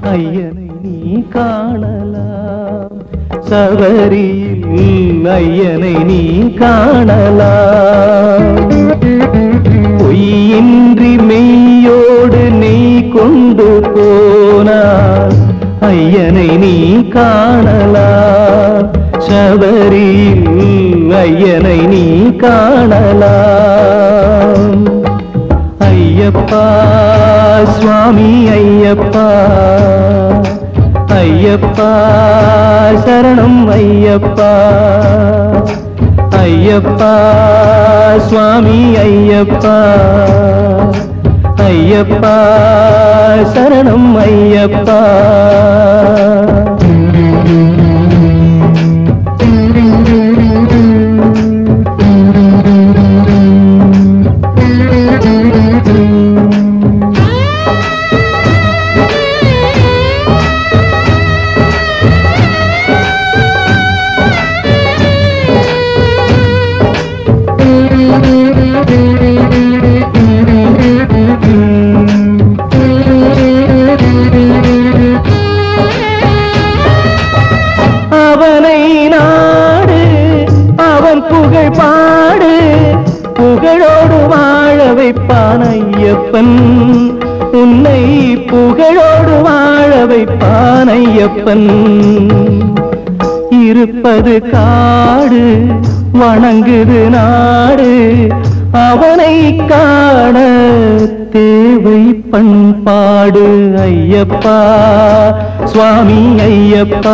ஐயனை நீ காணலாம், சபரியில் ஐயனை நீ காணலாம். பொய்யின்றி மெய்யோடு நெய் கொண்டு போனார் ஐயனை நீ காணலாம், சபரியில் ஐயனை நீ காணலாம். ஐயப்பா சுவாமி ஐயப்பா, ஐயப்பா சரணம் ஐயப்பா, ஐயப்பா சுவாமி ஐயப்பா, ஐயப்பா சரணம் ஐயப்பா. அவனை நாடு, அவன் புகழ் பாடு, புகழோடு வாழ வைப்பான் ஐயப்பன், உன்னை புகழோடு வாழ வைப்பான் ஐயப்பன். இருப்பது காடு, வணங்குது நாடு, அவனை காண தேவை பண்பாடு. ஐயப்பா சுவாமி ஐயப்பா,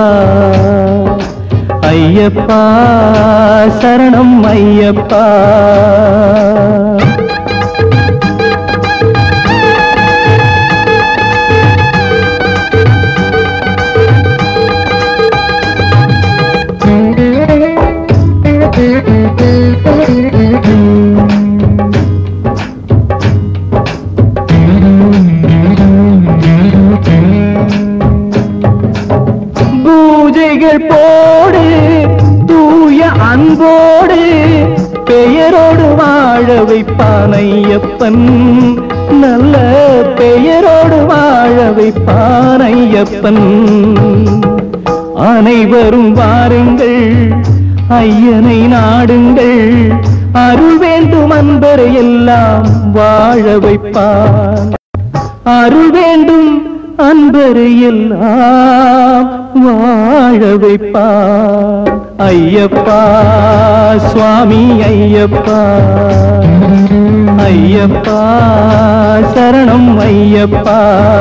ஐயப்பா சரணம் ஐயப்பா. பூஜைகள் போடு தூய அன்போடு, பெயரோடு வாழ வைப்பான் ஐயப்பன், நல்ல பெயரோடு வாழ வைப்பான் ஐயப்பன். அனைவரும் வாருங்கள் ஐயனை நாடுங்கள், அருள் வேண்டும் அன்பரை எல்லாம் வாழ வைப்பான், அருள் வேண்டும் அன்பரை எல்லாம் வாழ வைப்பான். ஐயப்பா சுவாமி ஐயப்பா, ஐயப்பா சரணம் ஐயப்பா.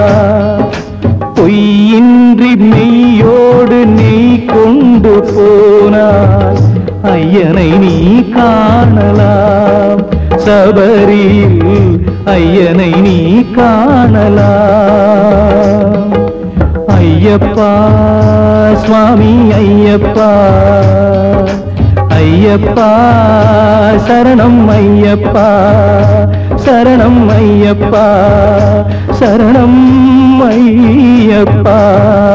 பொய்யின்றி மெய்யோடு நெய் கொண்டு போனார் ஐயனை நீ காணலாம், சபரியில் ஐயனை நீ காணலாம். ஐயப்பா சுவாமி ஐயப்பா, ஐயப்பா சரணம் ஐயப்பா, சரணம் ஐயப்பா, சரணம் ஐயப்பா.